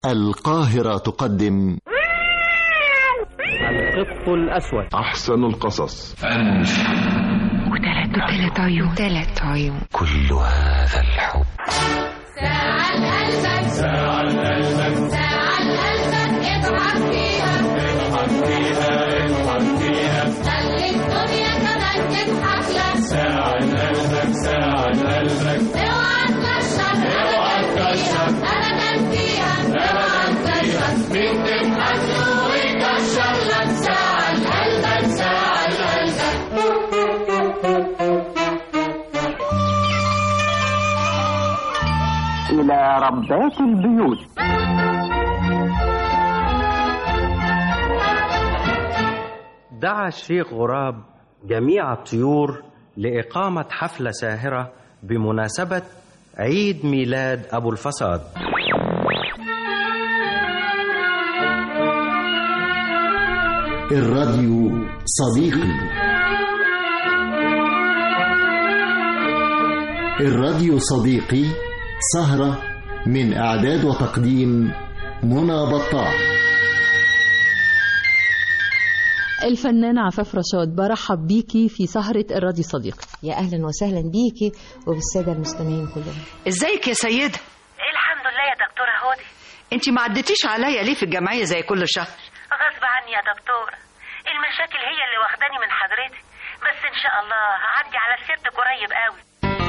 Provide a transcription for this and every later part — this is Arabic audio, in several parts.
القاهرة تقدم القط الأسود. أحسن القصص. وثلاث عيون كل هذا الحب. ساعة لقلبك، ساعة لقلبك، ساعة لقلبك، اضحك فيها، اضحك فيها، اضحك فيها، خلي الدنيا كمان تضحك لك. ساعة لقلبك، ساعة لقلبك، اوعى تكشف، اوعى تكشف، أبدا فيها، اوعى تكشف، مين تضحك له ويكشف لك. ساعة لقلبك، ساعة لقلبك. إلى ربات البيوت. دعا الشيخ غراب جميع الطيور لإقامة حفلة ساهرة بمناسبة عيد ميلاد أبو الفساد. الراديو صديقي. الراديو صديقي سهرة من إعداد وتقديم منى بطاح. الفنانة عفاف رشاد، برحب بيكي في سهرة الراديو صديقي. يا أهلا وسهلا بيكي وبالسادة المستمعين كلهم. ازيك يا سيدة؟ الحمد لله يا دكتورة هودي. انت ما عدتيش عليا ليه في الجمعية زي كل شهر؟ غصب عني يا دكتورة، المشاكل هي اللي واخداني من حضرتك، بس ان شاء الله هعدي على سيرتك قريب قوي.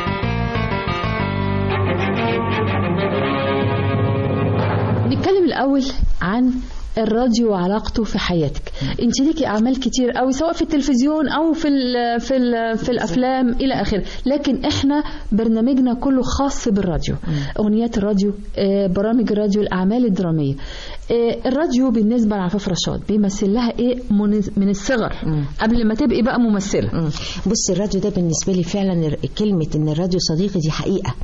نتكلم الأول عن الراديو وعلاقته في حياتك. انت ليكي اعمال كتير قوي سواء في التلفزيون او في الافلام الى اخره، لكن احنا برنامجنا كله خاص بالراديو. اغنيات الراديو، برامج الراديو، الاعمال الدراميه. الراديو بالنسبه لعفاف رشاد بيمثل لها ايه من الصغر قبل ما تبقي بقى ممثله؟ بص، الراديو ده بالنسبه لي فعلا كلمه ان الراديو صديقي دي حقيقه.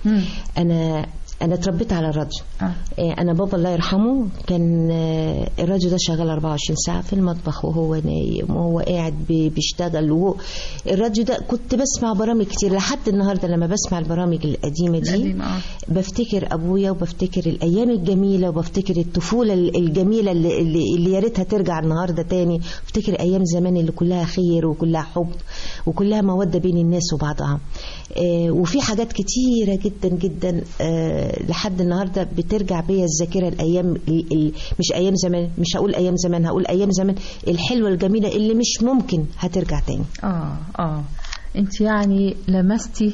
أنا اتربيت على الراديو. أنا بابا الله يرحمه كان الراديو ده شغال 24 ساعة في المطبخ وهو نايم وهو قاعد بيشتغل. الراديو ده كنت بسمع برامج كتير لحد النهاردة. لما بسمع البرامج القديمة دي بفتكر أبويا وبفتكر الأيام الجميلة وبفتكر الطفولة الجميلة اللي يا ريتها ترجع النهاردة تاني. بفتكر أيام زمان اللي كلها خير وكلها حب وكلها مودة بين الناس وبعضها. وفي حاجات كتيرة جدا جدا لحد النهارده بترجع بيا الذاكره. الايام مش ايام زمان، مش هقول ايام زمان، هقول ايام زمان الحلوه الجميله اللي مش ممكن هترجع تاني. انت يعني لمستي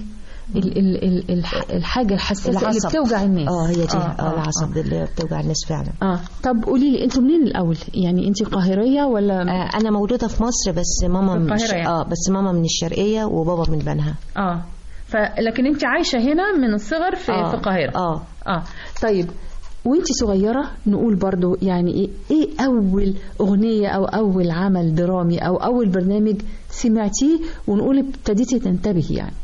الحاجه الحساسه اللي بتوجع الناس. هي دي العصب اللي بتوجع الناس فعلا. طب قولي لي، انتوا منين الاول؟ يعني انت قاهريه ولا؟ انا مولوده في مصر، بس ماما بس ماما من الشرقيه وبابا من بنها. لكن انت عايشه هنا من الصغر في القاهره. طيب، وانت صغيره نقول برضو يعني ايه اول اغنيه او اول عمل درامي او اول برنامج سمعتيه ونقول ابتديتي تنتبهي يعني؟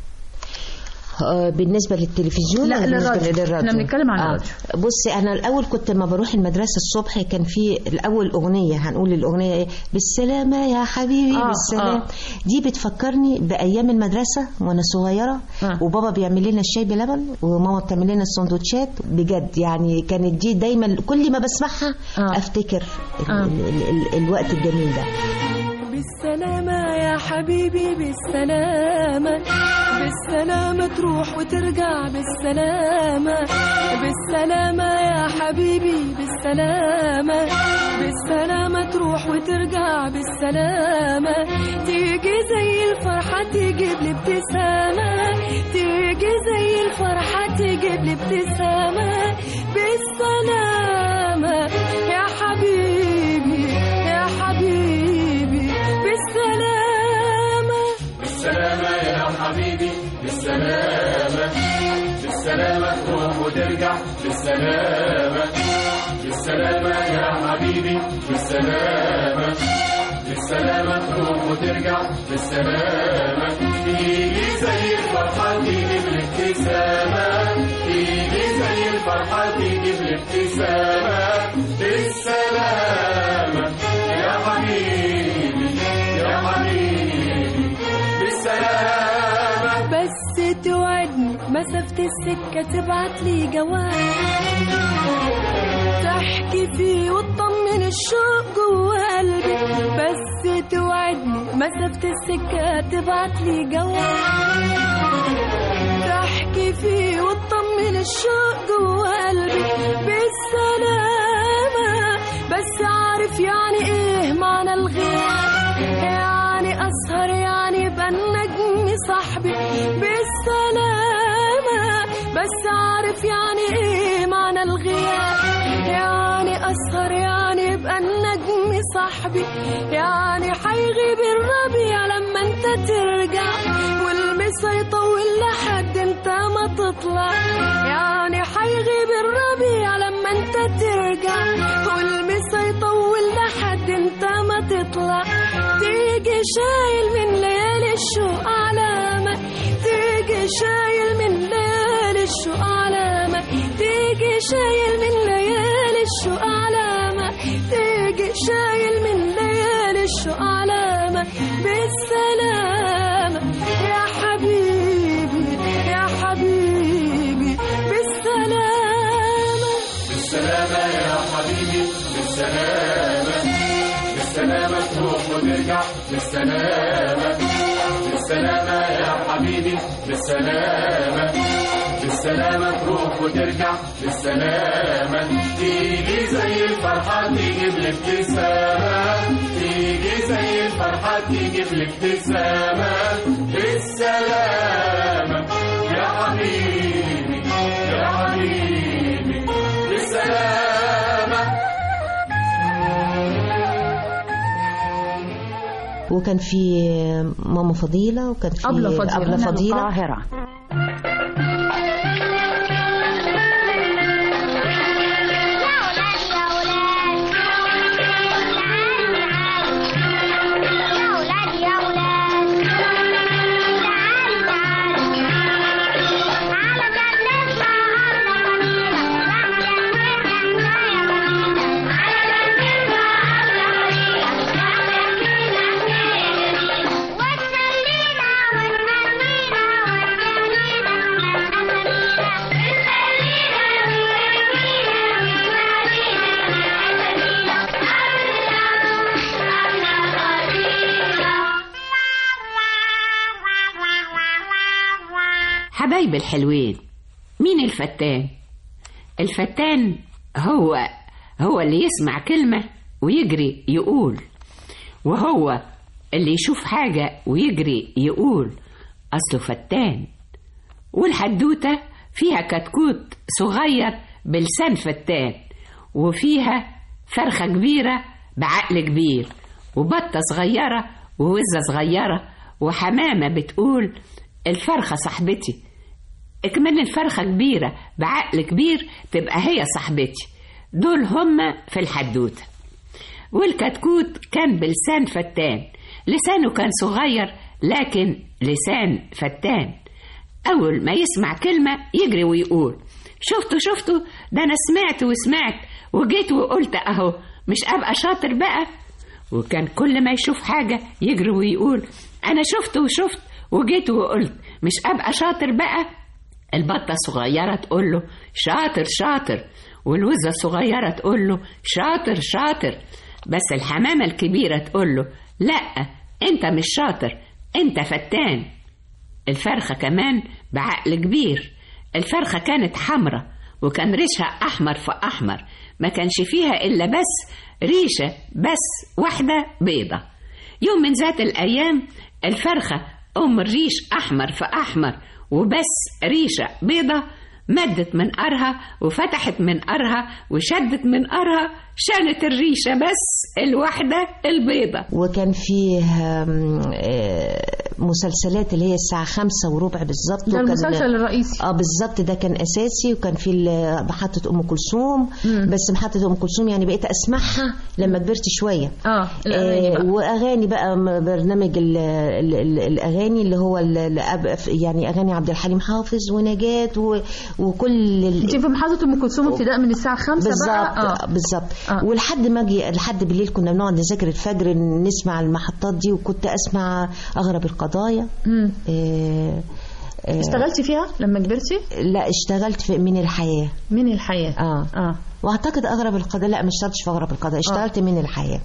بالنسبه للتلفزيون؟ لا، للراديو. احنا بنتكلم عن الراديو. بصي، انا الاول كنت لما بروح المدرسه الصبح كان في الاول اغنيه، هنقول الاغنيه ايه؟ بالسلامه يا حبيبي بالسلام. دي بتفكرني بايام المدرسه وانا صغيره. وبابا بيعمل لنا الشاي بلبن وماما بتعمل لنا السندوتشات. بجد يعني كانت دي دايما كل ما بسمعها افتكر الوقت الجميل ده. بالسلامة يا حبيبي بالسلامة، بالسلامة تروح وترجع بالسلامة، بالسلامة يا حبيبي بالسلامة، بالسلامة تروح وترجع بالسلامة. تيجي زي الفرحة تجيب لي ابتسامة، تيجي زي الفرحة تجيب لي ابتسامة. بالسلامة يا حبيبي يا حبيبي بالسلامة، بالسلامة يا حبيبي بالسلامة، بالسلامة تروح وترجع بالسلامة، بالسلامة يا حبيبي بالسلامة، بالسلامة تروح وترجع بالسلامة. تيجي زي الفرحة تجيب الابتسامة، تيجي زي الفرحة تجيب الابتسامة. بالسلامة يا حبيبي يا حبيبي بالسلامة. بس توعدني مسافة السكة تبعت لي جواب، تحكي فيه وتطمن الشوق جوا قلبي، بس توعدني مسافة السكة تبعتلي جواب. تحكي فيه وتطمن الشوق جوا قلبي بالسلامة، بس عارف يعني ايه معنى الغياب، يعني اسهر يعني يبقى النجم صاحبي بالسلامة، بس عارف يعني ايه معنى الغياب، يعني اسهر يعني يبقى النجم صاحبي، يعني حيغيب الربيع لما انت ترجع، والمسا يطول لحد انت ما تطلع، يعني حيغيب الربيع لما انت ترجع، والمسا يطول لحد انت ما تطلع. تيجي شايل من ليالي الشوق علامة، تيجي شايل من ليالي الشوق علامة، تيجي شايل من ليالي الشوق علامة، تيجي شايل من ليالي الشوق علامة بالسلامة يا حبيبي يا حبيبي بالسلامة. بالسلامة يا حبيبي بالسلامة، بالسلامة تروح وترجع بالسلامة، بالسلامة يا حبيبي بالسلامة، بالسلامة تروح وترجع بالسلامة. تيجي زي الفرحة تجيب لك ابتسامة، تيجي زي الفرحة تجيب لك ابتسامة بالسلامة يا حبيبي يا حبيبي بالسلامة. وكان في ماما فضيلة، وكان في أبلة فضيلة القاهرة. حبايب الحلوين، مين الفتان؟ الفتان هو اللي يسمع كلمة ويجري يقول، وهو اللي يشوف حاجة ويجري يقول أصله فتان. والحدوتة فيها كتكوت صغير بلسان فتان، وفيها فرخة كبيرة بعقل كبير، وبطة صغيرة ووزة صغيرة، وحمامة بتقول الفرخة صاحبتي. اكمل الفرخة كبيرة بعقل كبير تبقى هي صاحبتي. دول هم في الحدوتة. والكتكوت كان بلسان فتان، لسانه كان صغير لكن لسان فتان. أول ما يسمع كلمة يجري ويقول شفتوا ده أنا سمعت وسمعت وجيت وقلت أهو، مش أبقى شاطر بقى. وكان كل ما يشوف حاجة يجري ويقول أنا شفت وشفت وجيت وقلت، مش أبقى شاطر بقى. البطة الصغيرة تقول له شاطر شاطر، والوزة الصغيرة تقول له شاطر شاطر، بس الحمامة الكبيرة تقول له لا انت مش شاطر انت فتان. الفرخة كمان بعقل كبير. الفرخة كانت حمرة وكان ريشها أحمر في أحمر، ما كانش فيها إلا بس ريشة بس واحدة بيضة. يوم من ذات الأيام الفرخة الريش أحمر في أحمر وبس ريشة بيضة مدت من قرها وفتحت من قرها وشدت من قرها، شانت الريشة بس الواحدة البيضة. وكان فيه مسلسلات اللي هي الساعة 5:15 بالظبط. ده المسلسل الرئيسي. بالظبط، ده كان أساسي. وكان في محطة أم كلثوم، بس محطة أم كلثوم يعني بقيت أسمعها لما كبرت شوية. وأغاني بقى برنامج الأغاني اللي هو يعني أغاني عبد الحليم حافظ ونجاة وكل انت في محطة أم كلثوم ابتداء من الساعة 5 بقى. بالظبط. ولحد ما اجي لحد بالليل كنا بنقعد نذاكر الفجر نسمع المحطات دي، وكنت أسمع أغرب القضايا. اشتغلتي فيها لما كبرتي؟ لا اشتغلت في من الحياة. من الحياة. واعتقد اغرب القضاء، لا ما اشتغلتش في اغرب القضاء، اشتغلت من الحياة.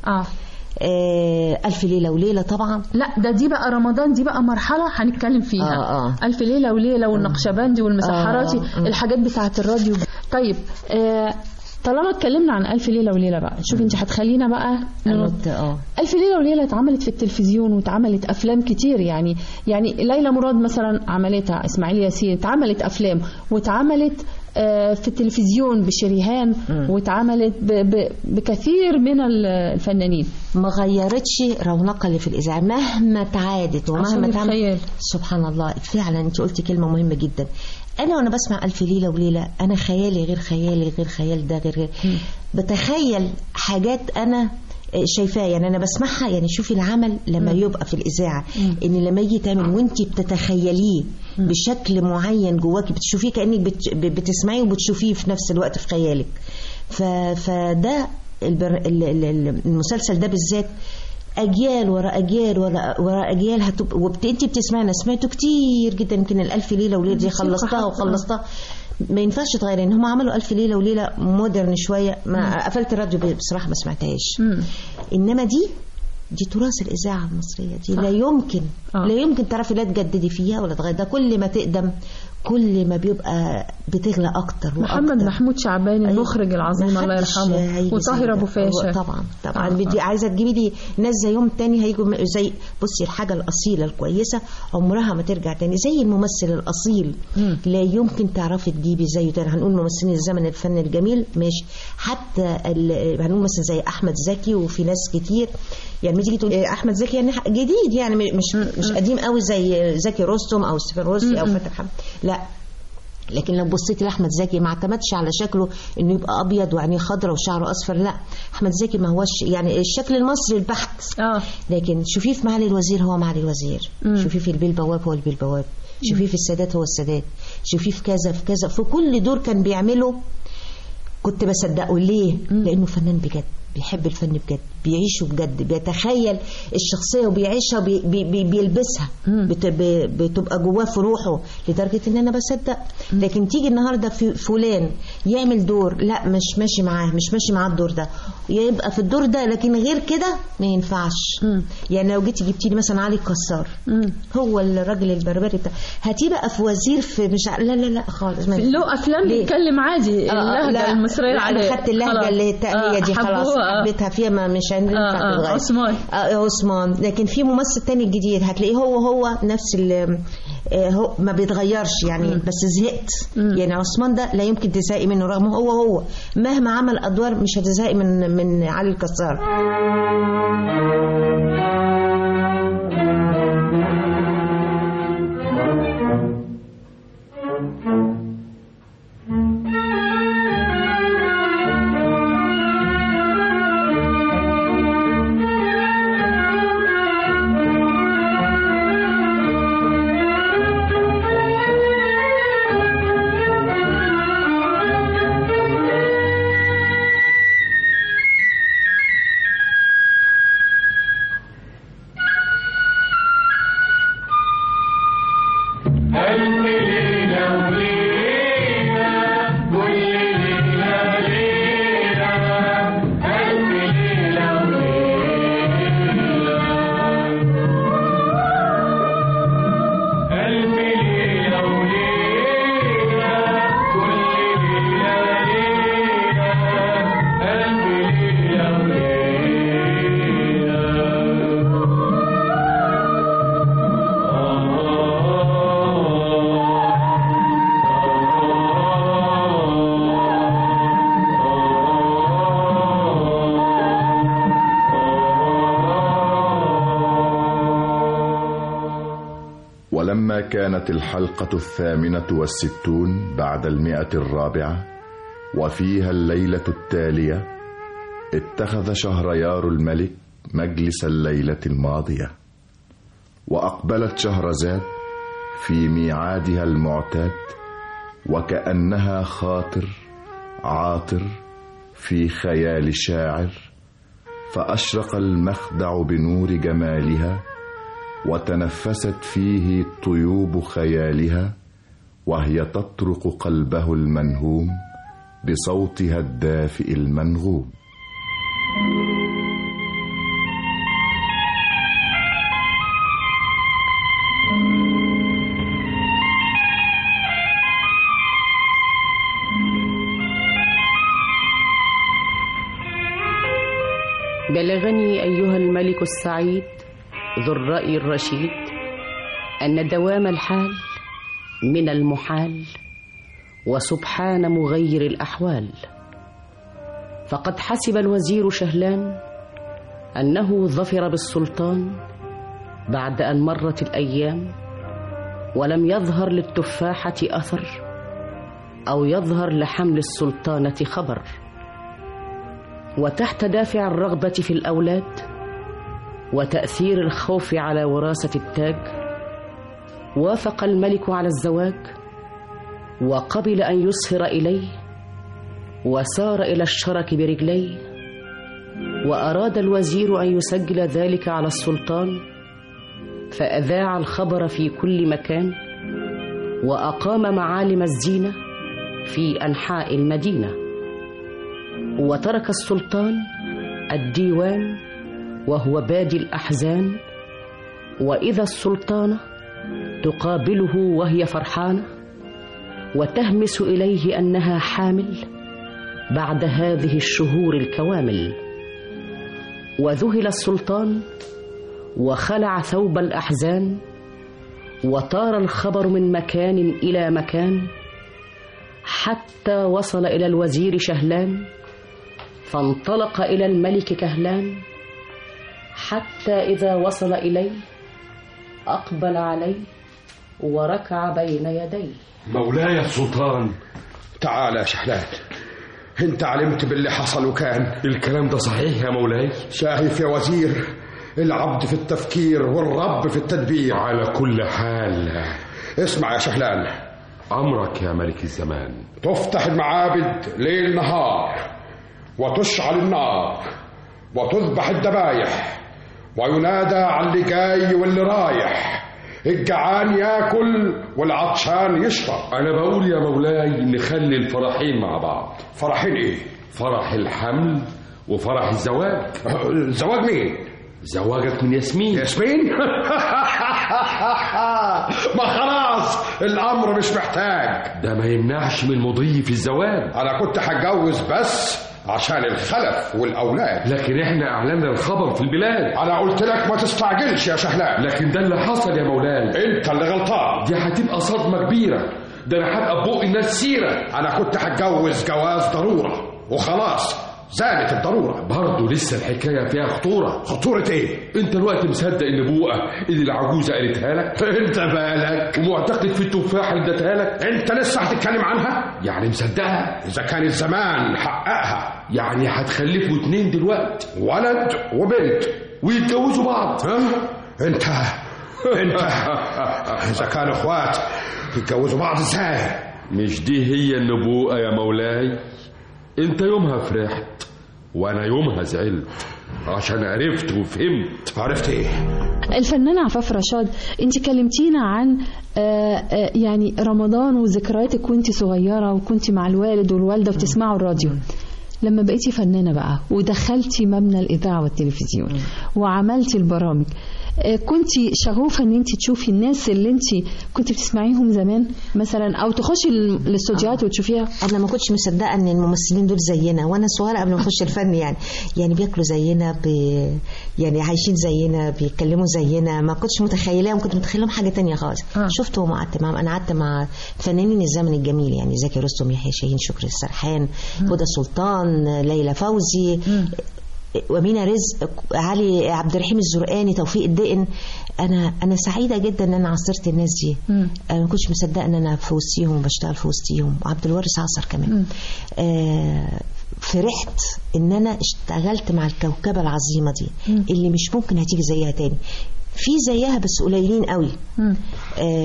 ألف ليلة وليلة طبعا. لا دي بقى رمضان، دي بقى مرحلة هنتكلم فيها. ألف ليلة وليلة والنقشبندي والمسحراتي، الحاجات بتاعة الراديو. طيب طالما اتكلمنا عن ألف ليلة وليلة بقى، شوف انت هتخلينا بقى ننط. ألف ليلة وليلة اتعملت في التلفزيون واتعملت أفلام كتير، يعني ليلى مراد مثلا عملتها، إسماعيل ياسين اتعملت أفلام، واتعملت في التلفزيون بشريهان، واتعملت بكثير من الفنانين. ما غيرتش رونقها اللي في الإذاعة مهما تعادت ومهما تعمل. سبحان الله، فعلا انت قلتي كلمة مهمة جدا. أنا وأنا بسمع ألف ليلة وليلة أنا خيالي غير خيالي غير خيال ده غير بتخيل حاجات أنا شايفاه، يعني أنا بسمعها. يعني شوفي العمل لما يبقى في الإذاعة، إن لما يجي تعمل وأنت بتتخيليه بشكل معين جواك، بتشوفيه كأنك بتسمعيه وبتشوفيه في نفس الوقت في خيالك. فده المسلسل ده بالذات أجيال وراء أجيال وراء أجيال أنت بتسمعي. أنا سمعته كتير جدا، يمكن الألف ليلة وليلة دي خلصتها. ما ينفعش تغير، إن هم عملوا ألف ليلة وليلة مودرن شوية. ما قفلت الراديو بصراحة، ما سمعتهاش. إنما دي تراث الإذاعة المصرية دي. لا يمكن تعرفي لا تجددي فيها ولا تغير. ده كل ما تقدم كل ما بيبقى بتغلى أكتر وأكتر. محمد محمود شعبان المخرج العظيم الله يرحمه، وطاهر أبو فاشا. طبعا بدي عايزة تجيبي لي ناس زيهم تاني هيجوا زي بصي الحاجة الأصيلة الكويسة عمرها ما ترجع تاني، زي الممثل الأصيل لا يمكن تعرفي تجيبي زيه تاني. هنقول ممثلين الزمن الفن الجميل ماشي، حتى هنقول مثلا زي أحمد زكي، وفي ناس كتير يعني تيجي تقول أحمد زكي يعني جديد، يعني مش قديم قوي زي زكي رستم أو ستيفن روسي أو فتحي حمد، لا. لكن لو بصيتي لاحمد زكي ما اعتمدش على شكله انه يبقى ابيض وعينيه خضراء وشعره اصفر، لا. احمد زكي ما هوش يعني الشكل المصري البحت. لكن شوفيه في معالي الوزير هو معالي الوزير، شوفيه في البيه البواب هو البيه البواب، شوفيه في السادات هو السادات، شوفيه في كذا في كذا. في كل دور كان بيعمله كنت بصدقه. ليه؟ لانه فنان بجد، بيحب الفن بجد، بيعيشه بجد، بيتخيل الشخصية وبيعيشها بيلبسها، بتبقى جواه في روحه، لدرجة ان انا بصدق. لكن تيجي النهاردة في فلان يعمل دور لا مش ماشي معاه الدور ده، يبقى في الدور ده لكن غير كده ما ينفعش. يعني لو جيتي جبتي لي مثلا علي الكسار، هو الراجل البربري بتاع، هتبقى في وزير في مش لا خالص. له افلام بيتكلم عادي اللهجة المصرية العادية. انا خدت اللهجة اللي هي دي خلاص حبيتها فيها، ما مش عشان عثمان. لكن في ممثل تاني جديد هتلاقيه هو نفس هو ما بيتغيرش يعني. بس زهقت يعني. عثمان ده لا يمكن تزهقي منه، رغم هو مهما عمل ادوار مش هتزهقي من علي الكسار. ولما كانت الحلقة 68 بعد 100 وفيها الليلة التالية، اتخذ شهريار الملك مجلس الليلة الماضية، وأقبلت شهرزاد في ميعادها المعتاد، وكأنها خاطر عاطر في خيال شاعر، فأشرق المخدع بنور جمالها وتنفست فيه طيوب خيالها، وهي تطرق قلبه المنهوم بصوتها الدافئ المنغوم. بلغني أيها الملك السعيد ذو الرأي الرشيد أن دوام الحال من المحال، وسبحان مغير الأحوال. فقد حسب الوزير شهلان أنه ظفر بالسلطان بعد أن مرت الأيام، ولم يظهر للتفاحة أثر أو يظهر لحمل السلطانة خبر. وتحت دافع الرغبة في الأولاد وتأثير الخوف على وراثة التاج، وافق الملك على الزواج وقبل أن يسهر إليه، وسار إلى الشرك برجليه. وأراد الوزير أن يسجل ذلك على السلطان، فأذاع الخبر في كل مكان، وأقام معالم الزينة في أنحاء المدينة. وترك السلطان الديوان وهو بادي الأحزان، وإذا السلطانة تقابله وهي فرحانة، وتهمس إليه أنها حامل بعد هذه الشهور الكوامل. وذهل السلطان وخلع ثوب الأحزان، وطار الخبر من مكان إلى مكان، حتى وصل إلى الوزير شهلان، فانطلق إلى الملك كهلان، حتى إذا وصل إليه أقبل عليه وركع بين يديه. مولاي السلطان. تعال يا شهلان، انت علمت باللي حصل وكان. الكلام ده صحيح يا مولاي؟ شايف يا وزير، العبد في التفكير والرب في التدبير. على كل حال اسمع يا شهلان، أمرك يا ملك الزمان. تفتح المعابد ليل نهار، وتشعل النار، وتذبح الذبايح، وينادى على اللي جاي واللي رايح، الجعان ياكل والعطشان يشرب. أنا بقول يا مولاي نخلي الفرحين مع بعض. فرحين إيه؟ فرح الحمل وفرح الزواج. الزواج مين؟ زواجك من ياسمين. ياسمين؟ ما خلاص الأمر مش محتاج. ده ما يمنعش من مضي في الزواج. أنا كنت هتجوز بس عشان الخلف والأولاد، لكن احنا أعلنا الخبر في البلاد. أنا قلت لك ما تستعجلش يا شهلان. لكن ده اللي حصل يا مولاي. أنت اللي غلطان. دي هتبقى صدمة كبيرة، ده أنا هبقى ببوق الناس سيرة. أنا كنت هتجوز جواز ضرورة وخلاص، زالت الضرورة. برضه لسه الحكاية فيها خطورة. خطورة ايه؟ انت الوقت مصدق النبوءة اللي العجوزة قالتها لك؟ انت بالك ومعتقد في التفاحة اللي ادتها لك؟ انت لسه هتتكلم عنها؟ يعني مصدقها؟ اذا كان الزمان حققها. يعني هتخلفوا 2 دلوقتي، ولد وبنت، ويتجوزوا بعض. انت اذا كانوا اخوات يتجوزوا بعض ازاي؟ مش دي هي النبوءة يا مولاي؟ انت يومها فرحت وانا يومها زعلت، عشان عرفت وفهمت. عرفت ايه؟ الفنانة عفاف رشاد، انت كلمتينا عن يعني رمضان وذكرياتك وانت صغيرة وكنت مع الوالد والوالدة وبتسمعوا الراديو. لما بقيتي فنانة بقى ودخلتي مبنى الإذاعة والتلفزيون وعملتي البرامج، كنت شغوفة ان انت تشوفي الناس اللي انت كنت بتسمعيهم زمان مثلا، او تخشي الاستوديوهات وتشوفيها؟ انا ما كنتش مصدقه ان الممثلين دول زينا وانا صغيره قبل ما اخش الفن. يعني بياكلوا زينا، يعني عايشين زينا، بيتكلموا زينا. ما كنتش متخيلاهم، كنت متخيلهم حاجه تانية خالص. شفتهم وقعدت معاهم. انا قعدت مع فنانين الزمن الجميل، يعني زكي رستم، يحيى شاهين، شكري السرحان، هدى سلطان، ليلى فوزي، ومينا رزق، علي عبد الرحيم الزرقاني، توفيق الدقن. انا سعيده جدا ان انا عاصرت الناس دي. انا ما كنتش مصدقه ان انا في وسطيهم وبشتغل في وسطيهم. وعبد الوارث عصر كمان. فرحت ان انا اشتغلت مع الكوكبه العظيمه دي اللي مش ممكن هتيجي زيها تاني. في زيها بس قليلين قوي.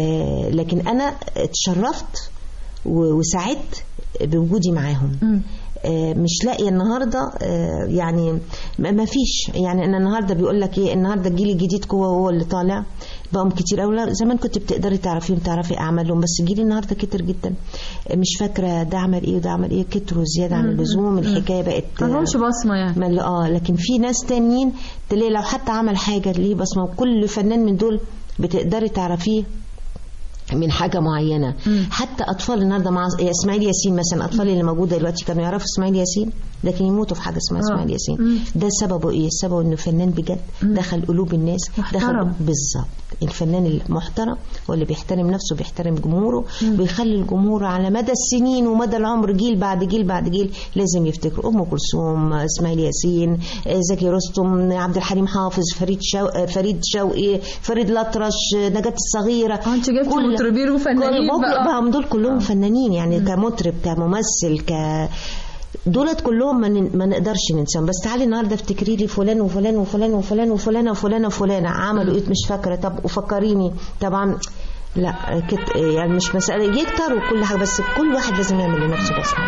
لكن انا اتشرفت وسعدت بوجودي معاهم. مش لاقيه النهارده يعني ما فيش. يعني انا النهارده بيقول لك ايه، النهارده الجيل الجديد هو اللي طالع بقوا كتير قوي. زمان كنت بتقدري تعرفي اعمالهم، بس الجيل النهارده كتر جدا، مش فاكره ده عمل ايه وده عمل ايه، كتروا زياده عن اللزوم. الحكايه بقت ما لهمش بصمه يعني. لكن في ناس تانيين تلاقي لو حتى عمل حاجه ليه بصمه، وكل فنان من دول بتقدري تعرفيه من حاجة معينة. حتى أطفال النهاردة مع إسماعيل ياسين مثلا، أطفال اللي موجودة دلوقتي كانوا يعرفوا إسماعيل ياسين لكن يموتوا في حاجة اسمها إسماعيل ياسين. ده سببه إيه؟ سببه إنه فنان بجد دخل قلوب الناس، دخل بالظبط. الفنان المحترم هو اللي بيحترم نفسه، بيحترم جمهوره، بيخلي الجمهور على مدى السنين ومدى العمر جيل بعد جيل بعد جيل لازم يفتكروا أم كلثوم، إسماعيل ياسين، زكي رستم، عبد الحليم حافظ، فريد شوقي، فريد الأطرش، نجاة الصغيرة. أنت جبت مطربين وفنانين بقى دول كلهم فنانين يعني، كمطرب كممثل دولت كلهم ما نقدرش ننساهم. بس تعالي النهارده افتكري لي فلان وفلان وفلان وفلان وفلانه وفلانه وفلانه عملوا ايه، مش فاكره. طب وفكريني طبعا لا يعني مش مساله يكتر وكل حاجه، بس كل واحد لازم يعمل لنفسه بصمه.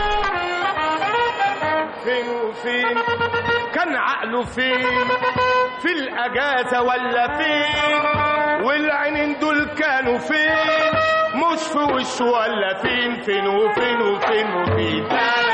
فين وفين كان عقله، فين في الاجازه ولا فين، والعينين دول كانوا فين، مش في وشه ولا فين. فين وفين وفين وفين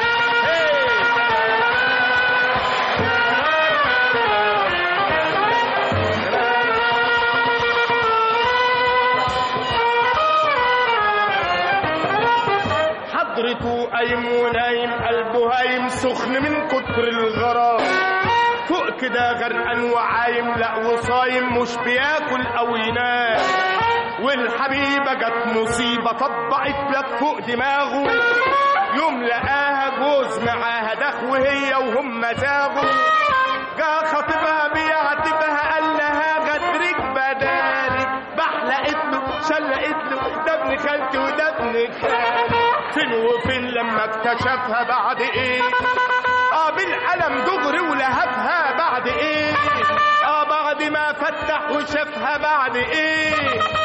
حضرته قايم ونايم، قلبه هايم سخن من كتر الغرام، فوق كده غرقان وعايم، لا وصايم مش بياكل او ينام. والحبيبة جت مصيبة طبقت لك فوق دماغه، يوم لقاها جوز معاها دخ وهي وهم زاغوا. جا خطيبها بيعاتبها قال لها غدرك بدالك، بحلقت له شلقت له ده ابن خالتي وده ابن خالي. فين وفين لما اكتشفها بعد ايه، بالقلم دغري ولهفها بعد ايه، بعد ما فتح وشافها بعد ايه.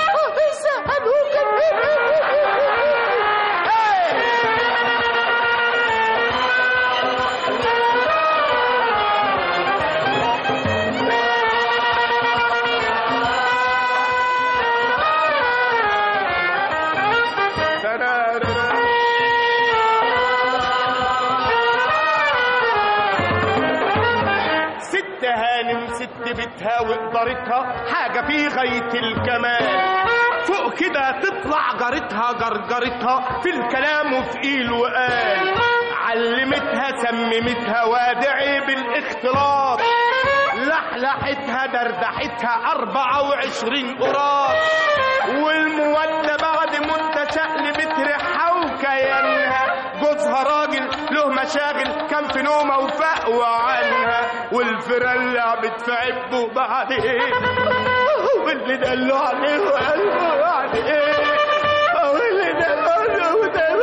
بيتها وقدرتها حاجة في غاية الكمال، فوق كده تطلع جارتها جرجرتها في الكلام وفي قيل وقال. علمتها سممتها وادعي بالاختلاط، لحلحتها دردحتها 24 قراط. والمودة بعد مدة شقلبت ريحها وكيانها، جوزها راجل له مشاغل كان في نومه وفقوا عنها. والفيران لعبت في عبه بعد ايه، واللي دلوا عليه وقالوا بعد ايه، واللي دلوا عليه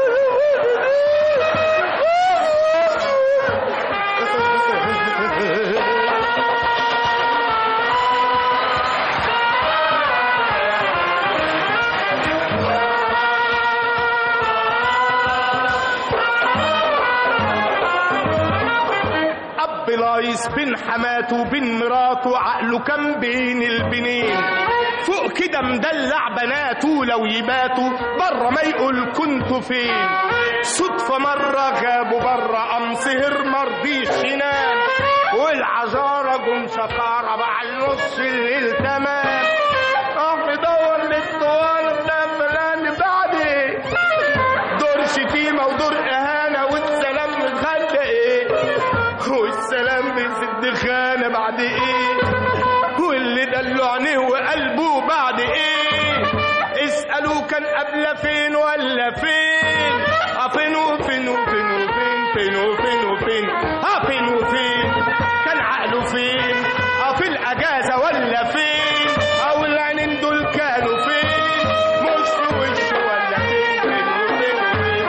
لايس بين حماته وبين مراته، عقله كان بين البنين. فوق كده مدلع بناته لو يباتوا بره ما يقول كنتوا فين. صدفة مرة غابوا بره قام سهر مرضيش ينام، والعجارة جم شكارة بعد نص الليل تمام. ندور للطوال ده فلان بعد ايه، دور شتيمة ودور اهانة والسلام متغدى ايه، والسلام بيسد خانة بعد ايه، واللي دلوا عينيه وقلبه بعد ايه. اسألوا كان قبل فين ولا فين، فين وفين وفين وفين، فين وفين وفين، فين وفين كان عقله فين، في الاجازة ولا فين، او العينين دول كانوا فين، مش في وشه ولا فين، فين وفين وفين.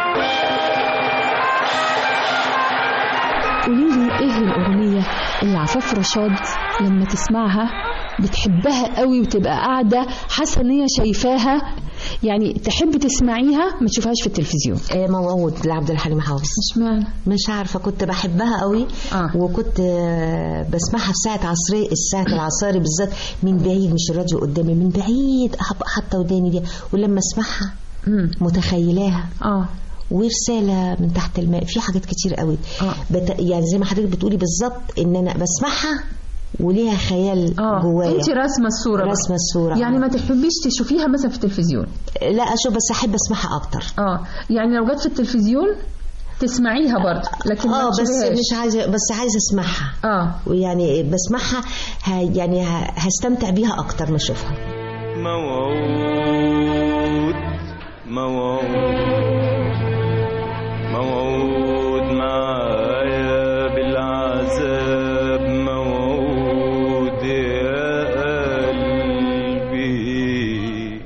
قوليلي ايه الأغنية اللي عفاف رشاد لما تسمعها بتحبها قوي وتبقى قاعدة حاسة ان هي شايفاها، يعني تحب تسمعيها ما تشوفهاش في التلفزيون؟ موعود لعبد الحليم حافظ. مش عارفة، كنت بحبها قوي. وكنت بسمعها في ساعة عصرية، الساعة العصاري بالذات، من بعيد، مش الراديو قدامي، من بعيد حتى وداني دي، ولما اسمعها متخيلاها. ورسالة من تحت الماء، في حاجات كتير قوي. يعني زي ما حضرتك بتقولي بالظبط، ان انا بسمعها وليها خيال جوايا. انت رسمه الصوره يعني ما تحبيش تشوفيها مثلا في التلفزيون؟ لا اشوف، بس احب اسمعها اكتر. يعني لو جت في التلفزيون تسمعيها برضه، لكن ما بس مش عايزه، بس عايزه اسمعها. ويعني بسمعها يعني هستمتع بيها اكتر ما اشوفها. موعود معايا بالعذاب، موعود يا قلبي،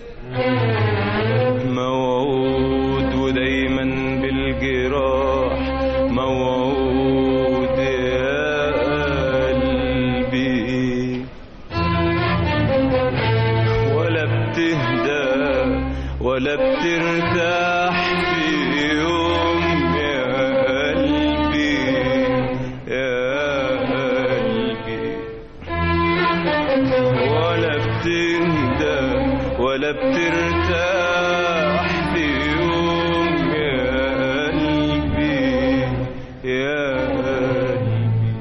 موعود ودايما بالجراح، موعود يا قلبي، ولا بتهدى ولا بترتاح في يوم يا قلبي، يا قلبي، ولا بتهدى ولا بترتاح في يوم يا قلبي، يا قلبي،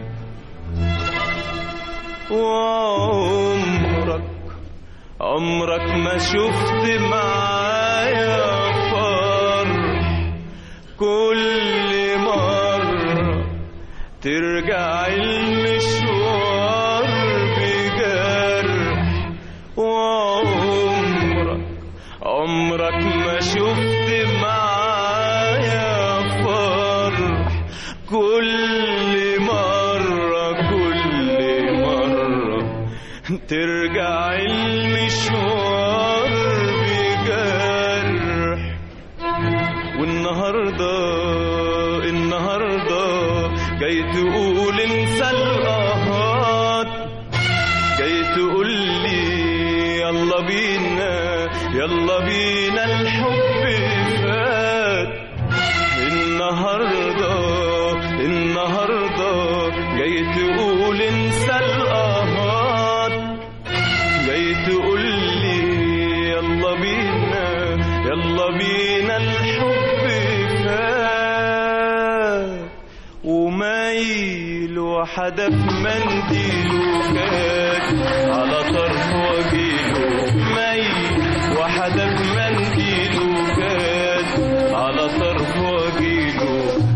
وعمرك ما شفت معايا فرح، كل مرة ترجع المشوار بجرح، وعمرك ما شفت معايا فرح، كل مرة ترجع المشوار بجرح. والنهاردة جاي تقول انسى القهات، جاي تقول لي يلا بينا الحب فات. النهاردة جاي تقول انسى القهات، جاي تقول لي يلا بينا الحب فات. ومايل وحدف منديله كات على طرف وجيله، مايل وحدف منديله كات على طرف وجيله.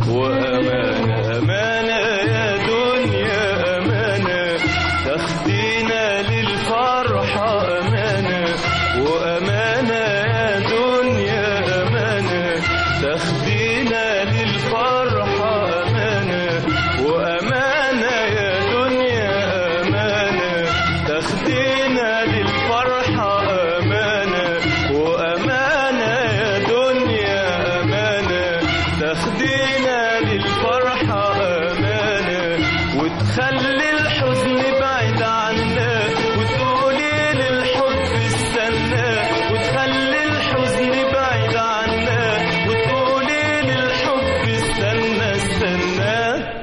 وأمانة يا دنيا أمانة، تاخدينا للفرحة أمانة. وأمانة يا دنيا أمانة، تاخدينا للفرحة أمانة. وأمانة يا دنيا أمانة، تاخدينا للفرحة أمانة. وأمانة يا دنيا أمانة، تاخدينا للفرحة أمانة. وتخلي الحزن بعيد عنا، وتقولي للحب استنى. وتخلي الحزن بعيد عنا، وتقولي للحب استنى استنى.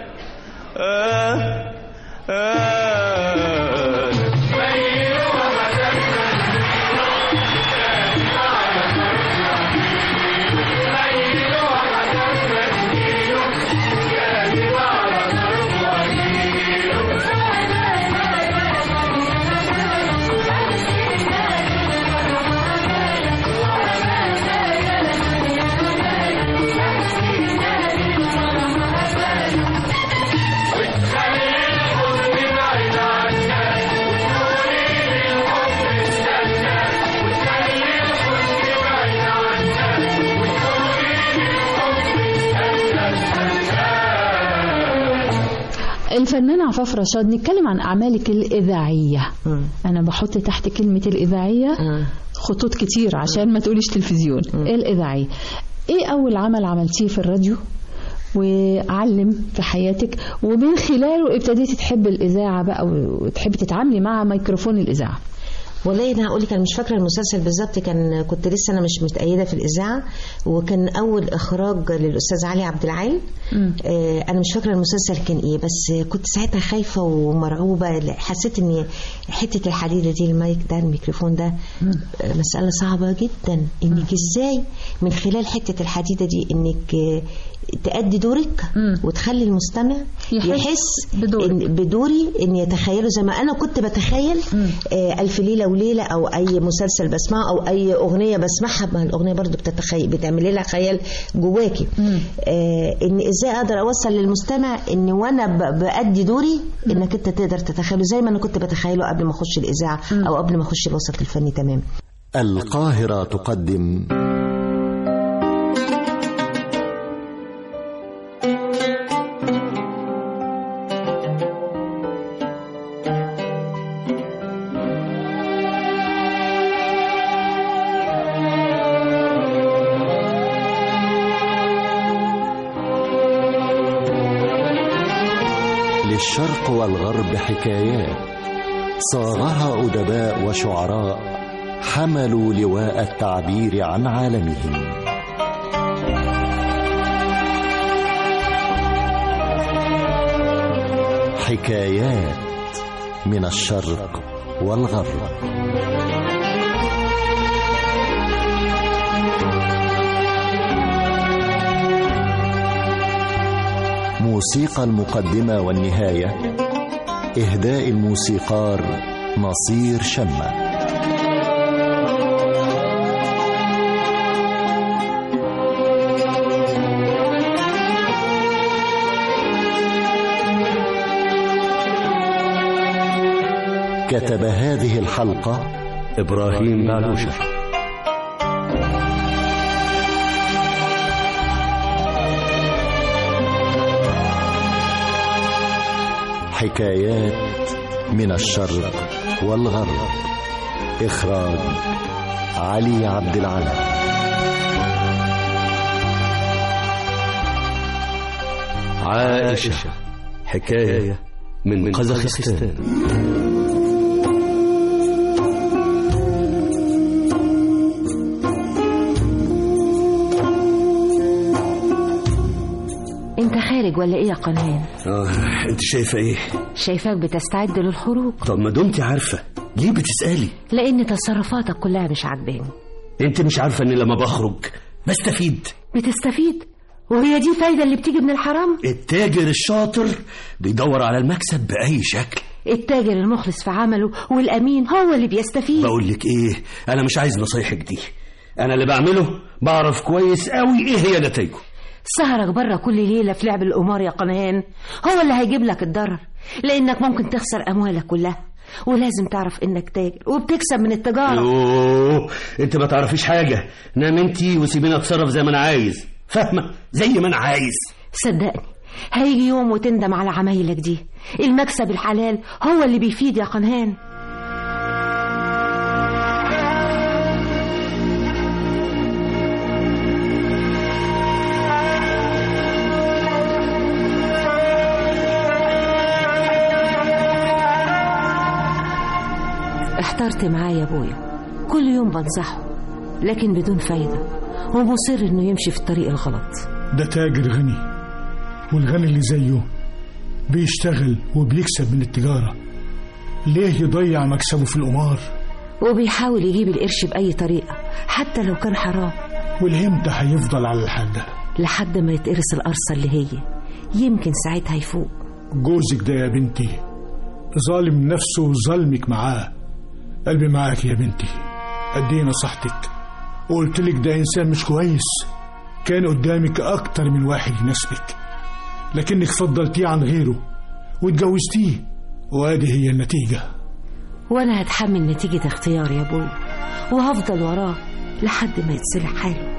الفنان عفاف رشاد، نتكلم عن أعمالك الإذاعية. أنا بحط تحت كلمة الإذاعية خطوط كتير عشان ما تقوليش تلفزيون. الإذاعية، إيه أول عمل عملتيه في الراديو وعلم في حياتك، ومن خلاله ابتديتي تحب الإذاعة بقى وتحبي تتعاملي مع ميكروفون الإذاعة. والله انا هقول لك انا مش فاكره المسلسل بالظبط، كنت لسه انا مش متأيده في الاذاعه، وكان اول اخراج للاستاذ علي عبد العال. انا مش فاكره المسلسل كان ايه، بس كنت ساعتها خايفه ومرعوبه، حسيت ان حته الحديده دي، المايك ده، الميكروفون ده، مساله صعبه جدا، انك ازاي من خلال حته الحديده دي انك تأدي دورك وتخلي المستمع يحس بدوري، ان يتخيله زي ما انا كنت بتخيل ألف ليلة وليلة او اي مسلسل بسمعه او اي اغنية بسمعها. ما الاغنية برضو بتعمل لها خيال جواكي. ان ازاي اقدر اوصل للمستمع ان وانا بأدي دوري انك انت تقدر تتخيله زي ما انا كنت بتخيله قبل ما اخش الاذاعة او قبل ما اخش الوسط الفني. تمام. القاهرة تقدم للشرق والغرب حكايات صاغها أدباء وشعراء حملوا لواء التعبير عن عالمهم. حكايات من الشرق والغرب. موسيقى المقدمة والنهاية إهداء الموسيقار نصير شمة. كتب هذه الحلقة إبراهيم بعلوشة. حكايات من الشرق والغرب. إخراج علي عبد العال. عائشة، حكاية من قزاخستان. انت خارج ولا ايه يا قنان؟ انت شايفه ايه؟ شايفاك بتستعد للخروج. طب ما دمتي عارفه ليه بتسالي؟ لان تصرفاتك كلها مش عاجباني. انت مش عارفه ان لما بخرج بستفيد؟ بتستفيد؟ وهي دي فايده اللي بتيجي من الحرام؟ التاجر الشاطر بيدور على المكسب باي شكل. التاجر المخلص في عمله والامين هو اللي بيستفيد. بقول لك ايه، انا مش عايز نصايحك دي، انا اللي بعمله بعرف كويس قوي ايه هي نتائجه. سهرك بره كل ليلة في لعب القمار يا قنهان هو اللي هيجيب لك الضرر، لأنك ممكن تخسر أموالك كلها، ولازم تعرف إنك تاجر وبتكسب من التجارة. يوه، أنت ما تعرفيش حاجة. نام أنتي وسيبيني أتصرف زي ما أنا عايز، فاهمة؟ زي ما أنا عايز. صدقني هيجي يوم وتندم على عمايلك دي. المكسب الحلال هو اللي بيفيد يا قنهان. احترت معاه يا ابويا، كل يوم بنصحه لكن بدون فايدة، ومصر انه يمشي في الطريق الغلط. ده تاجر غني، والغني اللي زيه بيشتغل وبيكسب من التجارة، ليه يضيع مكسبه في القمار؟ وبيحاول يجيب القرش بأي طريقة حتى لو كان حرام. والامتى هيفضل على الحال ده؟ لحد ما يتقرص القرصة اللي هي يمكن ساعتها يفوق. جوزك ده يا بنتي ظالم نفسه وظلمك معاه. قلبي معاك يا بنتي، قد ايه نصحتك وقلت لك ده انسان مش كويس، كان قدامك اكتر من واحد يناسبك، لكنك فضلتيه عن غيره واتجوزتيه، وادي هي النتيجة. وانا هتحمل نتيجة اختياري يا ابوي، وهفضل وراه لحد ما يتصلح حاله.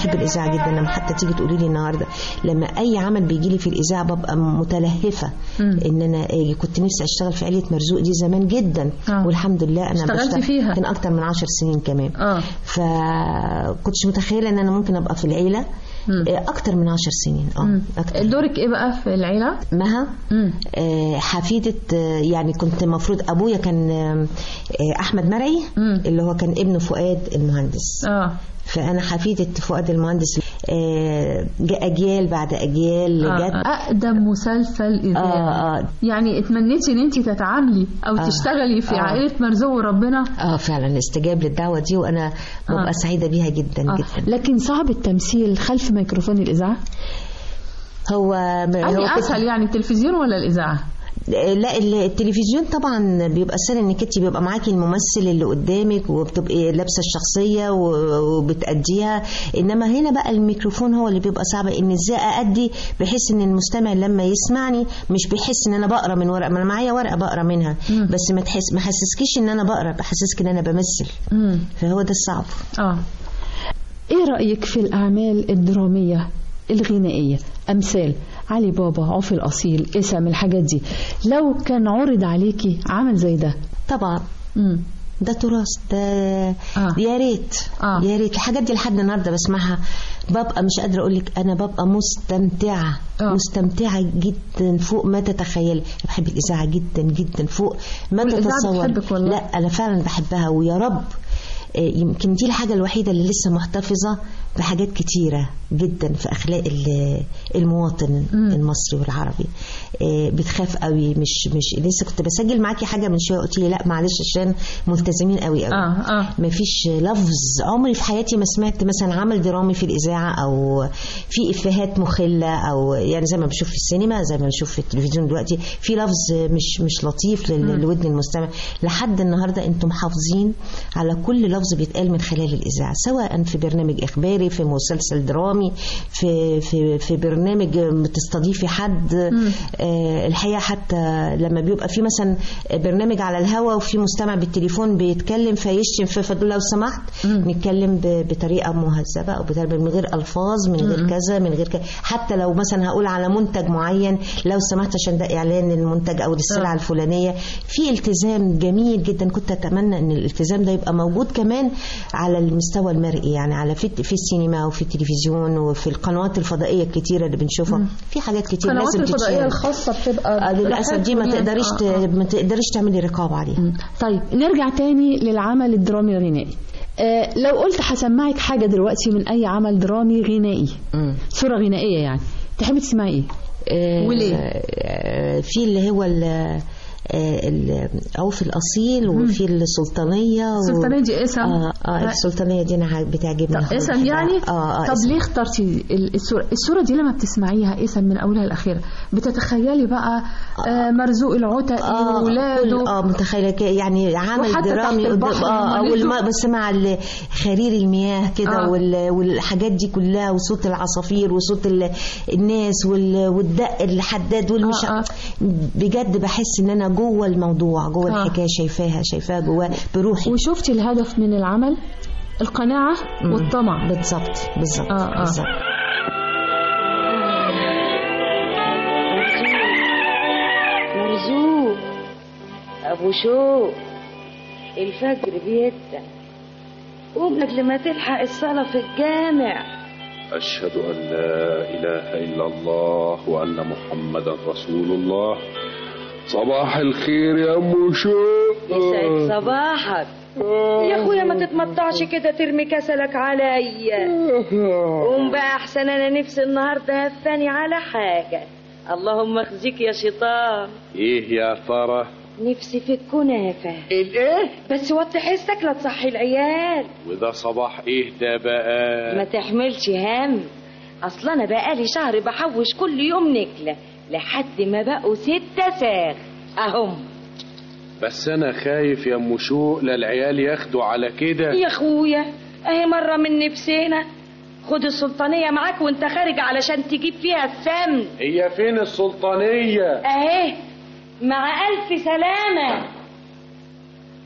بحب الاذاعه جدا. لما حتى تيجي تقولي لي النهارده لما اي عمل بيجي لي في اذاعه ببقى متلهفه ان انا اجي. كنت نفسي اشتغل في عيله مرزوق دي زمان جدا والحمد لله انا اشتغلت فيها كان اكتر من 10 سنين كمان. فكنتش متخيله ان انا ممكن ابقى في العيله اكتر من 10 سنين. أكتر. دورك ايه بقى في العيله؟ مها حفيده، يعني كنت مفروض ابويا كان احمد مرعي اللي هو كان ابن فؤاد المهندس. فانا حفيده فؤاد المهندس. اجيال بعد اجيال جت. اقدم مسلسل اذاعي. يعني اتمنيتي ان انت تتعاملي او تشتغلي في عائله مرزوق وربنا؟ فعلا استجاب للدعوه دي وانا ببقى سعيده بيها جدا جدا. لكن صعب التمثيل خلف ميكروفون الاذاعه؟ هو اسهل يعني التلفزيون ولا الاذاعه؟ لا التلفزيون طبعا بيبقى سهل انك انت بيبقى معاكي الممثل اللي قدامك وبتبقي لابسه الشخصيه وبتأديها. انما هنا بقى الميكروفون هو اللي بيبقى صعب ان ازاي أأدي بحيث ان المستمع لما يسمعني مش بيحس ان انا بقرا من ورقه. انا معايا ورقه بقرا منها بس ما حسسكيش ان انا بقرا، بحسسك ان انا بمثل. فهو ده الصعب. ايه رأيك في الاعمال الدراميه الغنائيه امثال علي بابا، عوف الأصيل، اسم الحاجات دي؟ لو كان عرض عليكي عمل زي ده؟ طبعا ده تراث ده. يا ريت يا ريت الحاجات دي لحد النهارده بسمعها ببقى مش قادره اقول لك انا ببقى مستمتعه مستمتعه جدا فوق ما تتخيلي. بحب الاذاعه جدا جدا فوق ما تتصور. لا انا فعلا بحبها ويا رب يمكن دي الحاجة الوحيدة اللي لسه محتفظة بحاجات كتيرة جدا في أخلاق المواطن المصري والعربي. بتخاف قوي. مش لسه كنت بسجل معاكي حاجة من شوية قلت لي لا معلش عشان ملتزمين قوي مفيش لفظ. عمري في حياتي ما سمعت مثلا عمل درامي في الإذاعة أو في إفيهات مخلة أو يعني زي ما بشوف في السينما زي ما بشوف في التلفزيون دلوقتي في لفظ مش لطيف لودن المستمع. لحد النهاردة انتم محافظين على كل لفظ بيتقال من خلال الإذاعة سواء في برنامج إخباري في مسلسل درامي في برنامج بتستضيفي حد. الحقيقة حتى لما بيبقى في مثلا برنامج على الهواء وفي مستمع بالتليفون بيتكلم فيشتم فدول لو سمحت نتكلم بطريقة مهذبة أو من غير ألفاظ من غير كذا من غير كذا. حتى لو مثلا هقول على منتج معين لو سمحت عشان ده إعلان المنتج أو السلعة الفلانية في التزام جميل جدا. كنت أتمنى أن الالتزام ده يبقى موجود كمان على المستوى المرئي يعني على في السينما وفي التلفزيون وفي القنوات الفضائية الكتيرة اللي بنشوفها. في حاجات كتير لازم تتشارك. الفضائية الخاصة بتبقى للأسف دي ما تقدريش تعملي رقابة عليها. طيب نرجع تاني للعمل الدرامي الغنائي. لو قلت هسمعك حاجة دلوقتي من أي عمل درامي غنائي صورة غنائية يعني تحبي تسمعي ايه؟ وليه؟ في اللي هو عوف الأصيل وفي السلطانية. السلطانية دي اسم؟ السلطانية دي أنا بتعجبني. اسم يعني؟ طب اسم. ليه اخترتي الصورة دي؟ لما بتسمعيها اسم من أولها لأخيرا بتتخيلي بقى مرزوق العتقي وولاده؟ متخيلة يعني عمل درامي بس مع خرير المياه كده والحاجات دي كلها وصوت العصافير وصوت الناس والدق الحداد والمش بجد بحس ان انا جوه الموضوع جوه الحكايه شايفاها جوه بروحي. وشفتي الهدف من العمل القناعه والطمع. بالظبط. مرزوق ابو شوق الفجر بيدن قوم قبل ما تلحق الصلاه في الجامع. أشهد أن لا إله إلا الله وأن محمدا رسول الله. صباح الخير يا أم شوق. يسعد صباحك يا أخويا ما تتمطعش كده ترمي كسلك عليا. قوم بقى أحسن أنا نفسي النهاردة هفاني على حاجة. اللهم اخزيك يا شيطان. إيه يا ترى؟ نفسي في الكنافة. الإيه؟ بس وطي حسك لا تصحي العيال. وده صباح إيه ده بقى؟ ما تحملش هم أصل أنا بقالي شهر بحوش كل يوم نكلة لحد ما بقوا 6 ساغ أهم. بس أنا خايف يا أم شوق للعيال ياخدوا على كده. يا أخويا أهي مرة من نفسنا. خد السلطانية معاك وانت خارج علشان تجيب فيها السمن. هي فين السلطانية؟ أهي مع ألف سلامة.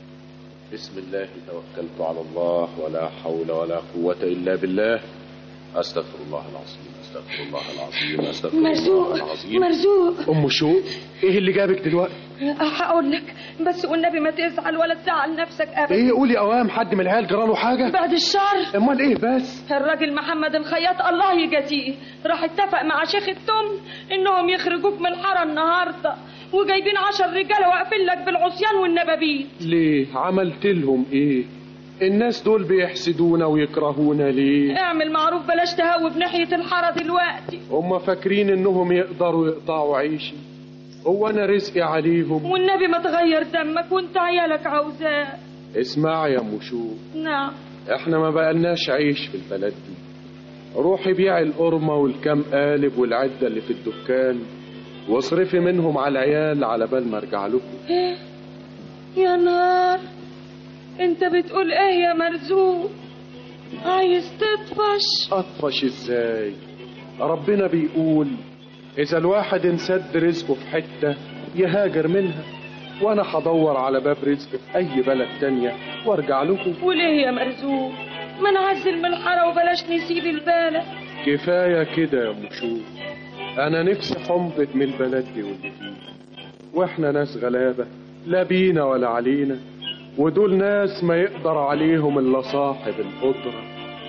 بسم الله توكلت على الله ولا حول ولا قوة إلا بالله. استغفر الله العظيم، استغفر الله العظيم، استغفر مرزوق الله العظيم. مرزوق ام شوق، ايه اللي جابك دلوقتي؟ هقول لك بس والنبي ما تزعل ولا تزعل نفسك ابدا. ايه قولي اوام، حد من العيال جراله حاجه؟ بعد الشر. امال ايه بس؟ الراجل محمد الخياط الله يجازيه راح اتفق مع شيخ التم انهم يخرجوك من الحاره النهارده، وجايبين 10 رجاله واقفين لك بالعصيان والنبابيت. ليه؟ عملت لهم ايه؟ الناس دول بيحسدونا ويكرهونا ليه؟ اعمل معروف بلاش تهوب ناحيه الحاره دلوقتي. هم فاكرين انهم يقدروا يقطعوا عيشي؟ هو انا رزقي عليهم؟ والنبي ما تغير دمك وانت عيالك عاوزاه. اسمع يا ام شوق، نعم. احنا ما بقالناش عيش في البلد دي. روحي بيعي القرمه والكام قالب والعده اللي في الدكان واصرفي منهم على العيال على بال ما ارجع لكم. ايه يا نار، انت بتقول ايه يا مرزوق؟ عايز تطفش؟ اطفش ازاي؟ ربنا بيقول اذا الواحد انسد رزقه في حته يهاجر منها، وانا هدور على باب رزق في اي بلد تانية وارجع لكم. وليه يا مرزوق؟ ما نعزل من الحاره وبلاش نسيب البلد. كفايه كده يا مشوق، انا نفسي حمضت من البلد دي واللي فيه، واحنا ناس غلابه لا بينا ولا علينا، ودول ناس ما يقدر عليهم الا صاحب القدره.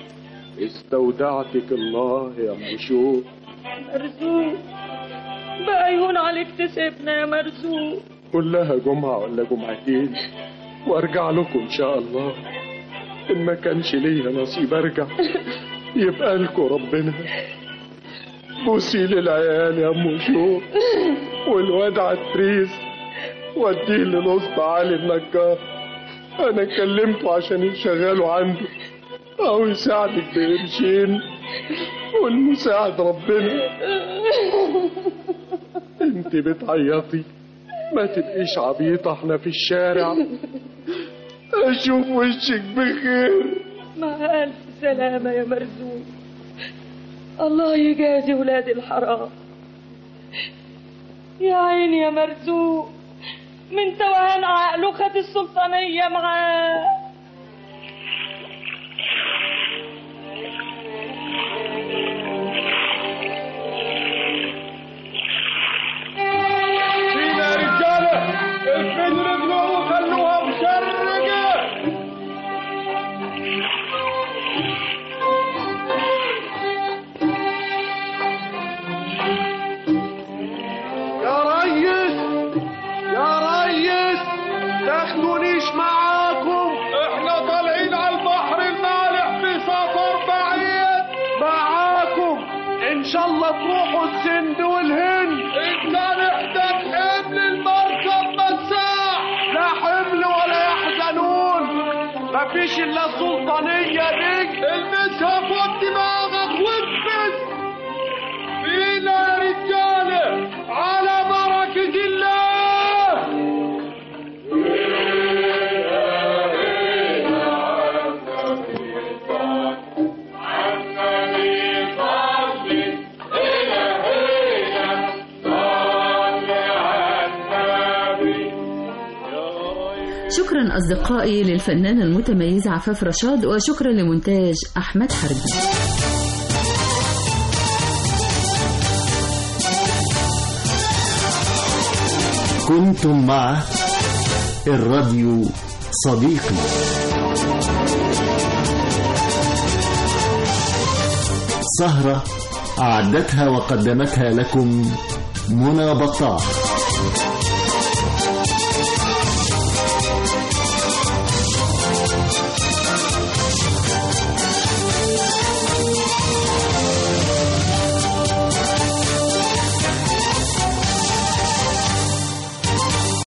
استودعتك الله يا مشوق. مرزوق بقى يهون عليك تسيبنا يا مرزوق. كلها جمعة ولا جمعتين وارجع لكم ان شاء الله. ان ما كانش ليا نصيب ارجع يبقى لكم ربنا. بوسي للعيال يا ام شوق، والواد عتريس وديه للاسطى علي النجار، انا كلمته عشان يشغله عنده او يساعدك بقرشين، والمساعد ربنا. انت بتعيطي، ما تبقيش عبيطة، احنا في الشارع. اشوف وشك بخير. مع الف سلامة يا مرزوق، الله يجازي ولاد الحرام. يا عيني يا مرزوق، من توهان عقله خد السلطانية معاه. فينا رجالة، الفن رجلوا وخلوها مشرقة. يا ريس يا ريس، تاخدونيش معاكم، احنا طالعين على البحر المالح في سفر بعيد. معاكم ان شاء الله تروحوا السند والهند. ان كان احتاج حمل المركب مساح، لا حمل ولا يحزنون، مفيش الا السلطانية دي، المسها فوق دماغك وانفس. فينا يا رجالة على بركة الله. شكرا أصدقائي للفنانة المتميزة عفاف رشاد، وشكرا لمونتاج أحمد حربي. كنتم مع الراديو صديقي، سهرة أعدتها وقدمتها لكم منى بطاح.